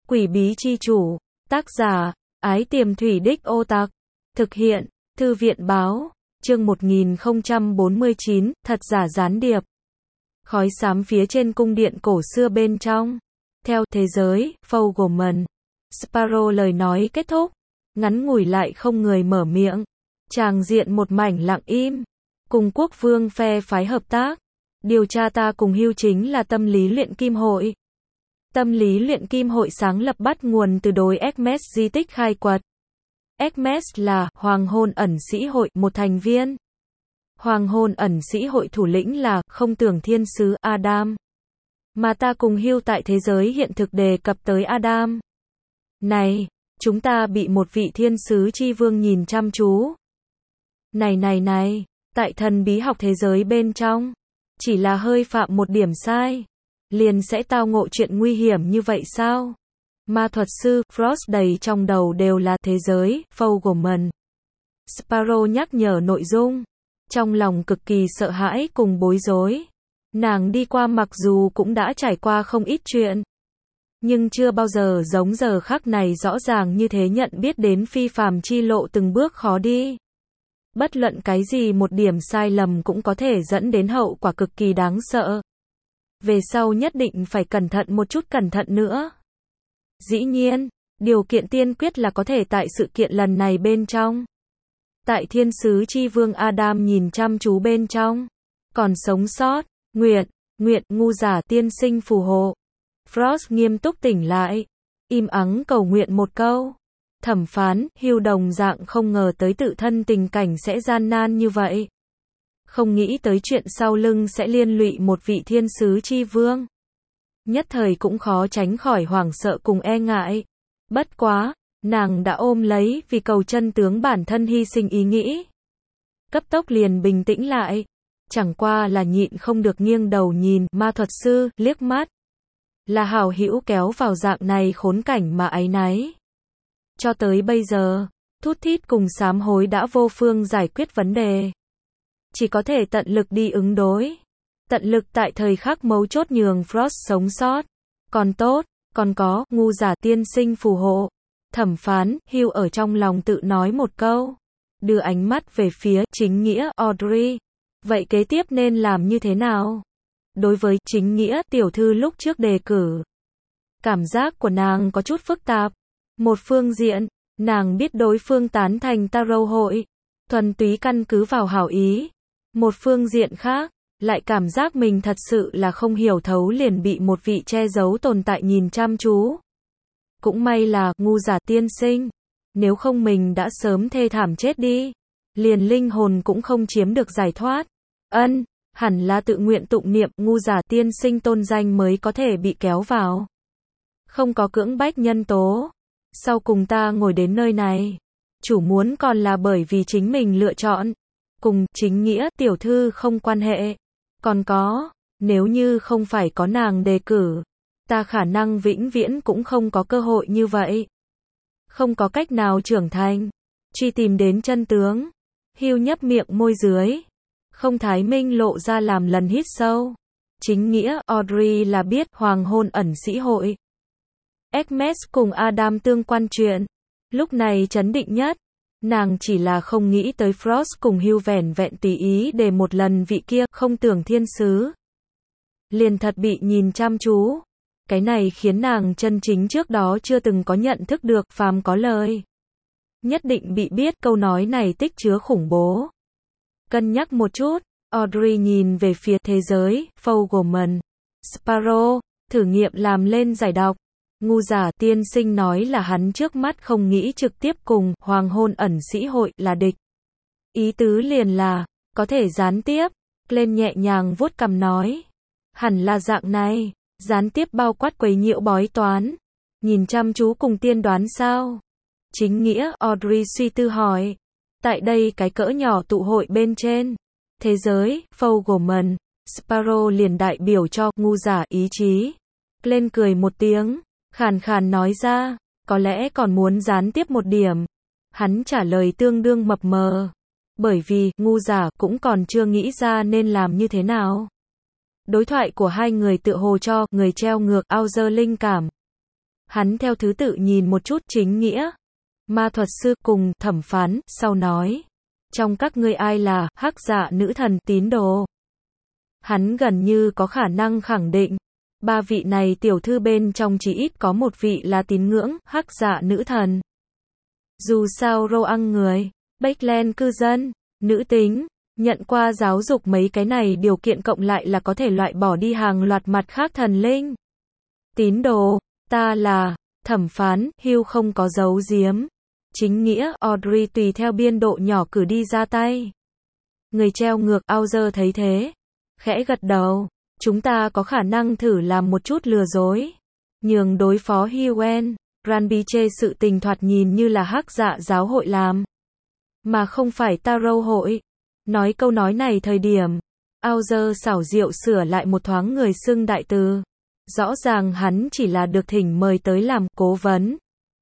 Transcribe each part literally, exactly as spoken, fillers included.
Quỷ bí chi chủ. Tác giả, Ái Tiềm Thủy Đích Ô Tặc. Thực hiện, Thư viện báo. Chương một nghìn không trăm bốn mươi chín, thật giả gián điệp. Khói xám phía trên cung điện cổ xưa bên trong. Theo thế giới, Fogelman. Sparrow lời nói kết thúc. Ngắn ngủi lại không người mở miệng. Tràng diện một mảnh lặng im. Cùng quốc vương phe phái hợp tác. Điều tra ta cùng hưu chính là tâm lý luyện kim hội. Tâm lý luyện kim hội sáng lập bắt nguồn từ đối Hermes di tích khai quật. Hermes là Hoàng hôn ẩn sĩ hội, một thành viên. Hoàng hôn ẩn sĩ hội thủ lĩnh là không tưởng thiên sứ Adam. Mà ta cùng hưu tại thế giới hiện thực đề cập tới Adam. Này, chúng ta bị một vị thiên sứ chi vương nhìn chăm chú. Này này này, tại thần bí học thế giới bên trong, chỉ là hơi phạm một điểm sai, liền sẽ tao ngộ chuyện nguy hiểm như vậy sao? Ma thuật sư, Frost đầy trong đầu đều là thế giới, Fogelman. Sparrow nhắc nhở nội dung. Trong lòng cực kỳ sợ hãi cùng bối rối. Nàng đi qua mặc dù cũng đã trải qua không ít chuyện. Nhưng chưa bao giờ giống giờ khắc này rõ ràng như thế nhận biết đến phi phàm chi lộ từng bước khó đi. Bất luận cái gì một điểm sai lầm cũng có thể dẫn đến hậu quả cực kỳ đáng sợ. Về sau nhất định phải cẩn thận một chút cẩn thận nữa. Dĩ nhiên, điều kiện tiên quyết là có thể tại sự kiện lần này bên trong. Tại thiên sứ chi vương Adam nhìn chăm chú bên trong. Còn sống sót, nguyện, nguyện ngu giả tiên sinh phù hộ. Frost nghiêm túc tỉnh lại. Im ắng cầu nguyện một câu. Thẩm phán, Hugh đồng dạng không ngờ tới tự thân tình cảnh sẽ gian nan như vậy. Không nghĩ tới chuyện sau lưng sẽ liên lụy một vị thiên sứ chi vương. Nhất thời cũng khó tránh khỏi hoảng sợ cùng e ngại. Bất quá, nàng đã ôm lấy vì cầu chân tướng bản thân hy sinh ý nghĩ. Cấp tốc liền bình tĩnh lại. Chẳng qua là nhịn không được nghiêng đầu nhìn ma thuật sư, liếc mắt. Là hảo hữu kéo vào dạng này khốn cảnh mà áy náy. Cho tới bây giờ, thút thít cùng sám hối đã vô phương giải quyết vấn đề. Chỉ có thể tận lực đi ứng đối. Tận lực tại thời khắc mấu chốt nhường Frost sống sót. Còn tốt, còn có, ngu giả tiên sinh phù hộ. Thẩm phán, Hugh ở trong lòng tự nói một câu. Đưa ánh mắt về phía chính nghĩa Audrey. Vậy kế tiếp nên làm như thế nào? Đối với chính nghĩa tiểu thư lúc trước đề cử. Cảm giác của nàng có chút phức tạp. Một phương diện, nàng biết đối phương tán thành Tarot hội. Thuần túy căn cứ vào hảo ý. Một phương diện khác, lại cảm giác mình thật sự là không hiểu thấu liền bị một vị che giấu tồn tại nhìn chăm chú. Cũng may là, ngu giả tiên sinh. Nếu không mình đã sớm thê thảm chết đi. Liền linh hồn cũng không chiếm được giải thoát. Ân, hẳn là tự nguyện tụng niệm ngu giả tiên sinh tôn danh mới có thể bị kéo vào. Không có cưỡng bách nhân tố. Sau cùng ta ngồi đến nơi này. Chủ muốn còn là bởi vì chính mình lựa chọn. Cùng chính nghĩa tiểu thư không quan hệ. Còn có, nếu như không phải có nàng đề cử, ta khả năng vĩnh viễn cũng không có cơ hội như vậy. Không có cách nào trưởng thành. Truy tìm đến chân tướng. Hugh nhấp miệng môi dưới. Không thái minh lộ ra làm lần hít sâu. Chính nghĩa Audrey là biết hoàng hôn ẩn sĩ hội. Hermes cùng Adam tương quan chuyện. Lúc này chấn định nhất. Nàng chỉ là không nghĩ tới Frost cùng Hugh vẻn vẹn tùy ý để một lần vị kia không tưởng thiên sứ. Liền thật bị nhìn chăm chú. Cái này khiến nàng chân chính trước đó chưa từng có nhận thức được phàm có lời. Nhất định bị biết câu nói này tích chứa khủng bố. Cân nhắc một chút, Audrey nhìn về phía thế giới, Fogelman. Sparrow, thử nghiệm làm lên giải đọc. Ngu giả tiên sinh nói là hắn trước mắt không nghĩ trực tiếp cùng Hoàng hôn ẩn sĩ hội là địch. Ý tứ liền là, có thể gián tiếp. Lên nhẹ nhàng vuốt cằm nói. Hẳn là dạng này, gián tiếp bao quát quấy nhiễu bói toán. Nhìn chăm chú cùng tiên đoán sao? Chính nghĩa Audrey suy tư hỏi. Tại đây cái cỡ nhỏ tụ hội bên trên. Thế giới, Fogelman. Sparrow liền đại biểu cho ngu giả ý chí. Lên cười một tiếng. Khàn khàn nói ra, có lẽ còn muốn gián tiếp một điểm. Hắn trả lời tương đương mập mờ. Bởi vì, ngu giả cũng còn chưa nghĩ ra nên làm như thế nào. Đối thoại của hai người tựa hồ cho người treo ngược Auser linh cảm. Hắn theo thứ tự nhìn một chút chính nghĩa, ma thuật sư cùng thẩm phán, sau nói. Trong các ngươi ai là hắc dạ nữ thần tín đồ? Hắn gần như có khả năng khẳng định. Ba vị này tiểu thư bên trong chỉ ít có một vị là tín ngưỡng hắc dạ nữ thần. Dù sao Roang người, Backland cư dân, nữ tính, nhận qua giáo dục mấy cái này điều kiện cộng lại là có thể loại bỏ đi hàng loạt mặt khác thần linh. Tín đồ, ta là, thẩm phán, Hugh không có giấu giếm. Chính nghĩa, Audrey tùy theo biên độ nhỏ cử đi ra tay. Người treo ngược, Auger thấy thế. Khẽ gật đầu, chúng ta có khả năng thử làm một chút lừa dối. Nhường đối phó Hughen, Ranby chê sự tình thoạt nhìn như là hắc dạ giáo hội làm. Mà không phải Tarot hội. Nói câu nói này thời điểm, Auger xảo diệu sửa lại một thoáng người xưng đại từ. Rõ ràng hắn chỉ là được thỉnh mời tới làm cố vấn.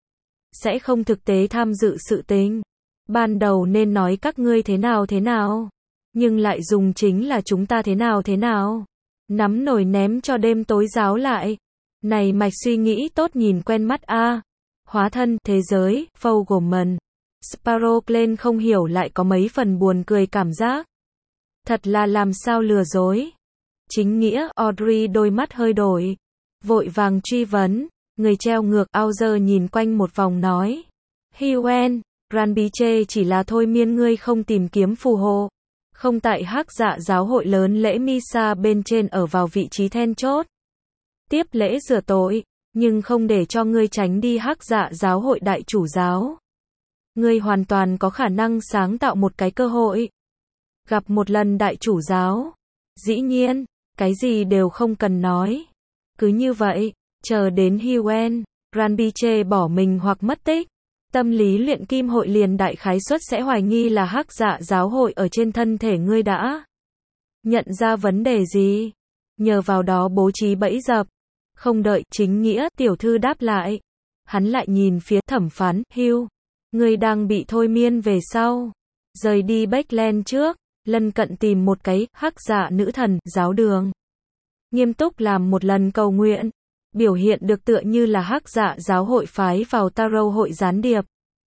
Sẽ không thực tế tham dự sự tình. Ban đầu nên nói các ngươi thế nào thế nào. Nhưng lại dùng chính là chúng ta thế nào thế nào. Nắm nổi ném cho đêm tối giáo lại. Này mạch suy nghĩ tốt nhìn quen mắt a. À. Hóa thân, thế giới, Fogelman. Sparrow Glenn không hiểu lại có mấy phần buồn cười cảm giác. Thật là làm sao lừa dối. Chính nghĩa, Audrey đôi mắt hơi đổi. Vội vàng truy vấn. Người treo ngược, Auger nhìn quanh một vòng nói. Hughen, Ranby chê chỉ là thôi miên ngươi không tìm kiếm phù hộ. Không tại hắc dạ giáo hội lớn lễ Misa bên trên ở vào vị trí then chốt. Tiếp lễ rửa tội, nhưng không để cho ngươi tránh đi hắc dạ giáo hội đại chủ giáo. Ngươi hoàn toàn có khả năng sáng tạo một cái cơ hội. Gặp một lần đại chủ giáo. Dĩ nhiên, cái gì đều không cần nói. Cứ như vậy, chờ đến Hughen, Ranby chê bỏ mình hoặc mất tích. Tâm lý luyện kim hội liền đại khái suất sẽ hoài nghi là hắc dạ giáo hội ở trên thân thể ngươi đã nhận ra vấn đề gì. Nhờ vào đó bố trí bẫy dập. Không đợi chính nghĩa tiểu thư đáp lại. Hắn lại nhìn phía thẩm phán, Hugh. Ngươi đang bị thôi miên về sau. Rời đi Backland trước. Lân cận tìm một cái hắc dạ nữ thần giáo đường. Nghiêm túc làm một lần cầu nguyện. Biểu hiện được tựa như là hắc dạ giáo hội phái vào Tarot hội gián điệp.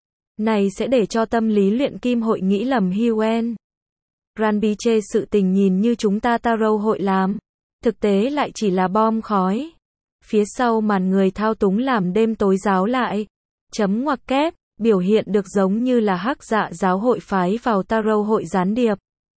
Này sẽ để cho tâm lý luyện kim hội nghĩ lầm Hughen. Ranby chê sự tình nhìn như chúng ta Tarot hội làm. Thực tế lại chỉ là bom khói. Phía sau màn người thao túng làm đêm tối giáo lại. Chấm ngoặc kép, biểu hiện được giống như là hắc dạ giáo hội phái vào Tarot hội gián điệp.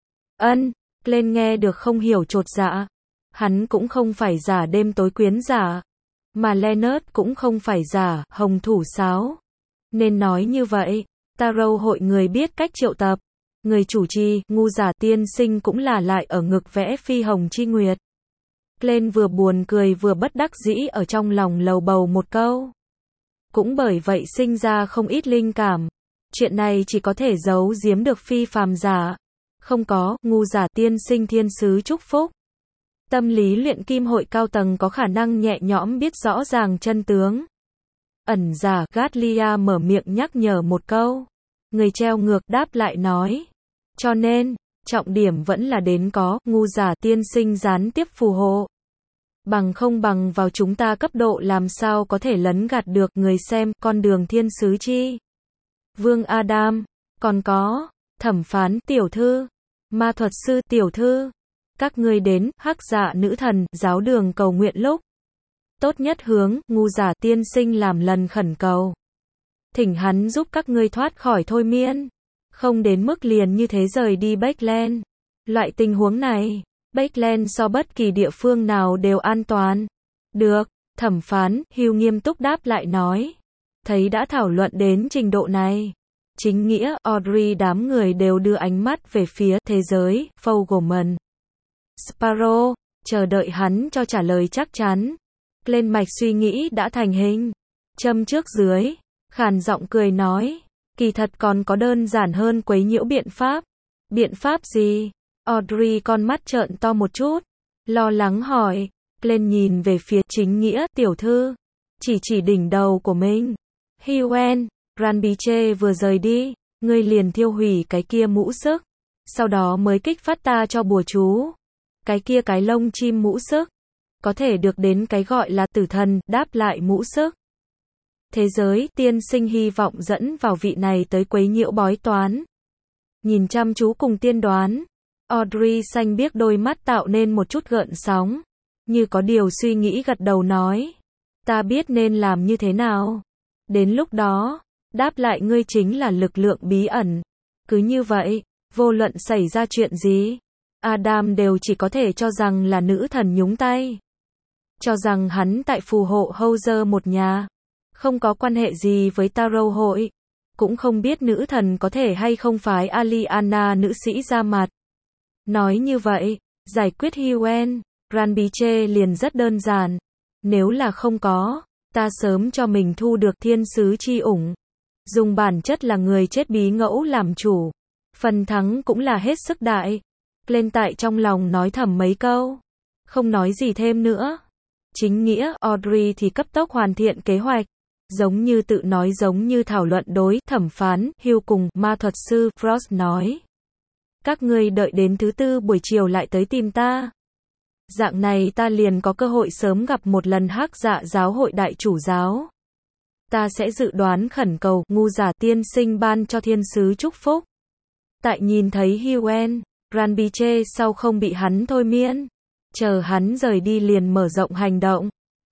Ân, Glenn nghe được không hiểu chột dạ. Hắn cũng không phải giả đêm tối quyến giả. Mà Leonard cũng không phải giả hồng thủ sáo. Nên nói như vậy, Tarot hội người biết cách triệu tập. Người chủ trì, ngu giả tiên sinh cũng là lại ở ngực vẽ phi hồng chi nguyệt. Glenn vừa buồn cười vừa bất đắc dĩ ở trong lòng lầu bầu một câu. Cũng bởi vậy sinh ra không ít linh cảm. Chuyện này chỉ có thể giấu giếm được phi phàm giả. Không có, ngu giả tiên sinh thiên sứ chúc phúc. Tâm lý luyện kim hội cao tầng có khả năng nhẹ nhõm biết rõ ràng chân tướng. Ẩn giả, Gatlia mở miệng nhắc nhở một câu. Người treo ngược đáp lại nói. Cho nên, trọng điểm vẫn là đến có, ngu giả tiên sinh gián tiếp phù hộ. Bằng không bằng vào chúng ta cấp độ làm sao có thể lấn gạt được người xem, con đường thiên sứ chi. Vương Adam, còn có, thẩm phán tiểu thư, ma thuật sư tiểu thư. Các ngươi đến, hắc dạ nữ thần, giáo đường cầu nguyện lúc. Tốt nhất hướng, ngu giả tiên sinh làm lần khẩn cầu. Thỉnh hắn giúp các ngươi thoát khỏi thôi miên. Không đến mức liền như thế rời đi Backland. Loại tình huống này, Backland so bất kỳ địa phương nào đều an toàn. Được, thẩm phán, Hugh nghiêm túc đáp lại nói. Thấy đã thảo luận đến trình độ này. Chính nghĩa, Audrey đám người đều đưa ánh mắt về phía thế giới, Fogelman. Sparrow, chờ đợi hắn cho trả lời chắc chắn. Lên mạch suy nghĩ đã thành hình. Châm trước dưới, khàn giọng cười nói. Kỳ thật còn có đơn giản hơn quấy nhiễu biện pháp. Biện pháp gì? Audrey con mắt trợn to một chút. Lo lắng hỏi. Lên nhìn về phía chính nghĩa, tiểu thư. Chỉ chỉ đỉnh đầu của mình. Hughen, Ranby chê vừa rời đi. Ngươi liền thiêu hủy cái kia mũ sức. Sau đó mới kích phát ta cho bùa chú. Cái kia cái lông chim mũ sức. Có thể được đến cái gọi là tử thần, đáp lại mũ sức. Thế giới, tiên sinh hy vọng dẫn vào vị này tới quấy nhiễu bói toán. Nhìn chăm chú cùng tiên đoán, Audrey xanh biếc đôi mắt tạo nên một chút gợn sóng, như có điều suy nghĩ gật đầu nói, ta biết nên làm như thế nào. Đến lúc đó, đáp lại ngươi chính là lực lượng bí ẩn. Cứ như vậy, vô luận xảy ra chuyện gì, Adam đều chỉ có thể cho rằng là nữ thần nhúng tay. Cho rằng hắn tại phù hộ Hauser một nhà, không có quan hệ gì với Tarot hội. Cũng không biết nữ thần có thể hay không phái Aliana nữ sĩ ra mặt. Nói như vậy, giải quyết Huen, Ranbiche liền rất đơn giản. Nếu là không có, ta sớm cho mình thu được thiên sứ chi ủng. Dùng bản chất là người chết bí ngẫu làm chủ. Phần thắng cũng là hết sức đại. Lên tại trong lòng nói thầm mấy câu. Không nói gì thêm nữa. Chính nghĩa, Audrey thì cấp tốc hoàn thiện kế hoạch. Giống như tự nói giống như thảo luận đối, thẩm phán, Hugh cùng, ma thuật sư, Frost nói. Các ngươi đợi đến thứ tư buổi chiều lại tới tìm ta. Dạng này ta liền có cơ hội sớm gặp một lần hắc dạ giáo hội đại chủ giáo. Ta sẽ dự đoán khẩn cầu, ngu giả tiên sinh ban cho thiên sứ chúc phúc. Tại nhìn thấy Huen, Ranbiche sau không bị hắn thôi miên. Chờ hắn rời đi liền mở rộng hành động.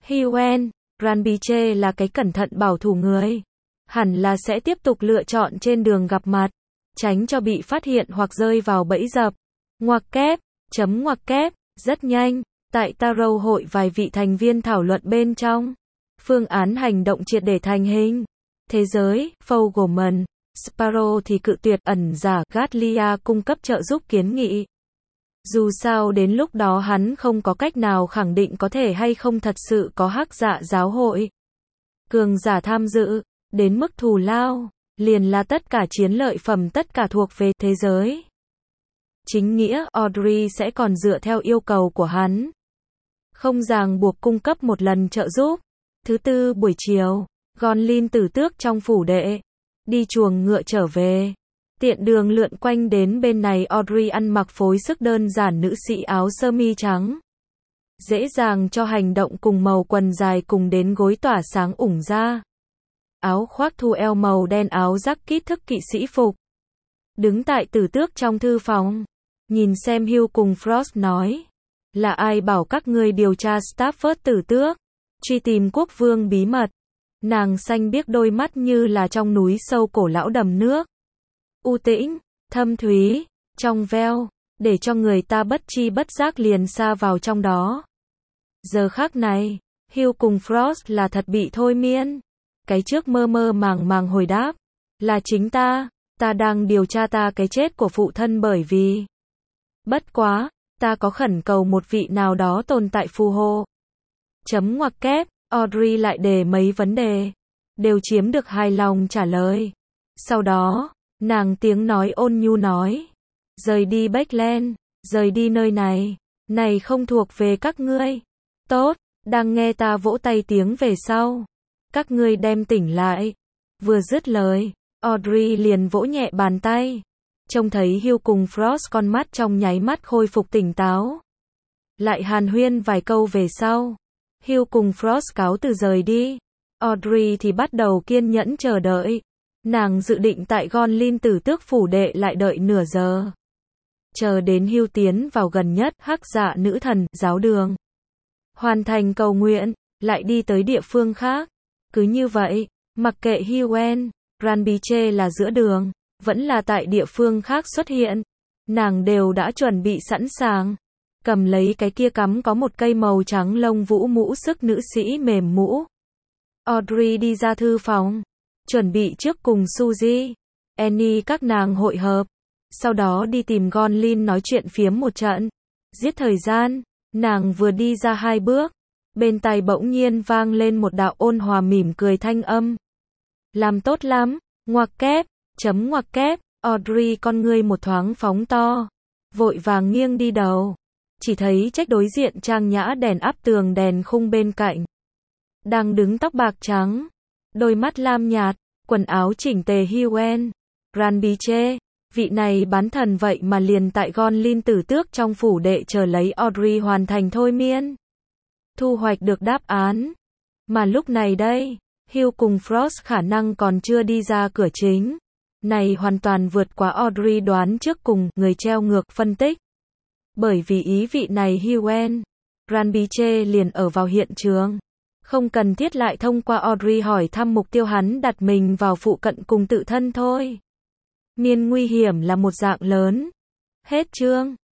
Huen, Ranbiche là cái cẩn thận bảo thủ người. Hẳn là sẽ tiếp tục lựa chọn trên đường gặp mặt. Tránh cho bị phát hiện hoặc rơi vào bẫy dập. Ngoặc kép, chấm ngoặc kép, rất nhanh. Tại Tarot hội vài vị thành viên thảo luận bên trong. Phương án hành động triệt để thành hình. Thế giới, Fogelman, Sparrow thì cự tuyệt ẩn giả, Gatlia cung cấp trợ giúp kiến nghị. Dù sao đến lúc đó hắn không có cách nào khẳng định có thể hay không thật sự có hắc dạ giáo hội. Cường giả tham dự, đến mức thù lao, liền là tất cả chiến lợi phẩm tất cả thuộc về thế giới. Chính nghĩa, Audrey sẽ còn dựa theo yêu cầu của hắn. Không ràng buộc cung cấp một lần trợ giúp. Thứ tư buổi chiều, Gonlin tử tước trong phủ đệ. Đi chuồng ngựa trở về. Tiện đường lượn quanh đến bên này Audrey ăn mặc phối sức đơn giản nữ sĩ áo sơ mi trắng. Dễ dàng cho hành động cùng màu quần dài cùng đến gối tỏa sáng ủng ra. Áo khoác thu eo màu đen áo jacket thức kỵ sĩ phục. Đứng tại tử tước trong thư phòng. Nhìn xem Hugh cùng Frost nói. Là ai bảo các ngươi điều tra Stafford tử tước? Truy tìm quốc vương bí mật. Nàng xanh biếc đôi mắt như là trong núi sâu cổ lão đầm nước. U tĩnh, thâm thúy, trong veo, để cho người ta bất chi bất giác liền xa vào trong đó. Giờ khắc này, Hugh cùng Frost là thật bị thôi miên. Cái trước mơ mơ màng màng hồi đáp. Là chính ta, ta đang điều tra ta cái chết của phụ thân bởi vì. Bất quá, ta có khẩn cầu một vị nào đó tồn tại phù hộ. Chấm ngoặc kép, Audrey lại đề mấy vấn đề. Đều chiếm được hài lòng trả lời. Sau đó, nàng tiếng nói ôn nhu nói. Rời đi Backland, rời đi nơi này. Này không thuộc về các ngươi. Tốt, đang nghe ta vỗ tay tiếng về sau. Các ngươi đem tỉnh lại. Vừa dứt lời, Audrey liền vỗ nhẹ bàn tay. Trông thấy Hugh cùng Frost con mắt trong nháy mắt khôi phục tỉnh táo. Lại hàn huyên vài câu về sau. Hugh cùng Frost cáo từ rời đi. Audrey thì bắt đầu kiên nhẫn chờ đợi. Nàng dự định tại Gonlin tử tước phủ đệ lại đợi nửa giờ. Chờ đến Hugh tiến vào gần nhất hắc dạ nữ thần, giáo đường. Hoàn thành cầu nguyện, lại đi tới địa phương khác. Cứ như vậy, mặc kệ Huen, Ranbiche là giữa đường, vẫn là tại địa phương khác xuất hiện. Nàng đều đã chuẩn bị sẵn sàng. Cầm lấy cái kia cắm có một cây màu trắng lông vũ mũ sức nữ sĩ mềm mũ. Audrey đi ra thư phòng. Chuẩn bị trước cùng Suzy, Annie các nàng hội hợp. Sau đó đi tìm Gonlin nói chuyện phiếm một trận. Giết thời gian, nàng vừa đi ra hai bước. Bên tai bỗng nhiên vang lên một đạo ôn hòa mỉm cười thanh âm. Làm tốt lắm, ngoặc kép, chấm ngoặc kép, Audrey con ngươi một thoáng phóng to. Vội vàng nghiêng đi đầu. Chỉ thấy trách đối diện trang nhã đèn áp tường đèn khung bên cạnh. Đang đứng tóc bạc trắng. Đôi mắt lam nhạt, quần áo chỉnh tề Huen, Ranbiche, vị này bán thần vậy mà liền tại Gonlin tử tước trong phủ đệ chờ lấy Audrey hoàn thành thôi miên. Thu hoạch được đáp án. Mà lúc này đây, Hugh cùng Frost khả năng còn chưa đi ra cửa chính. Này hoàn toàn vượt quá Audrey đoán trước cùng, người treo ngược phân tích. Bởi vì ý vị này Hugh Granby liền ở vào hiện trường. Không cần thiết lại thông qua Audrey hỏi thăm mục tiêu hắn đặt mình vào phụ cận cùng tự thân thôi. Miền nguy hiểm là một dạng lớn. Hết chương.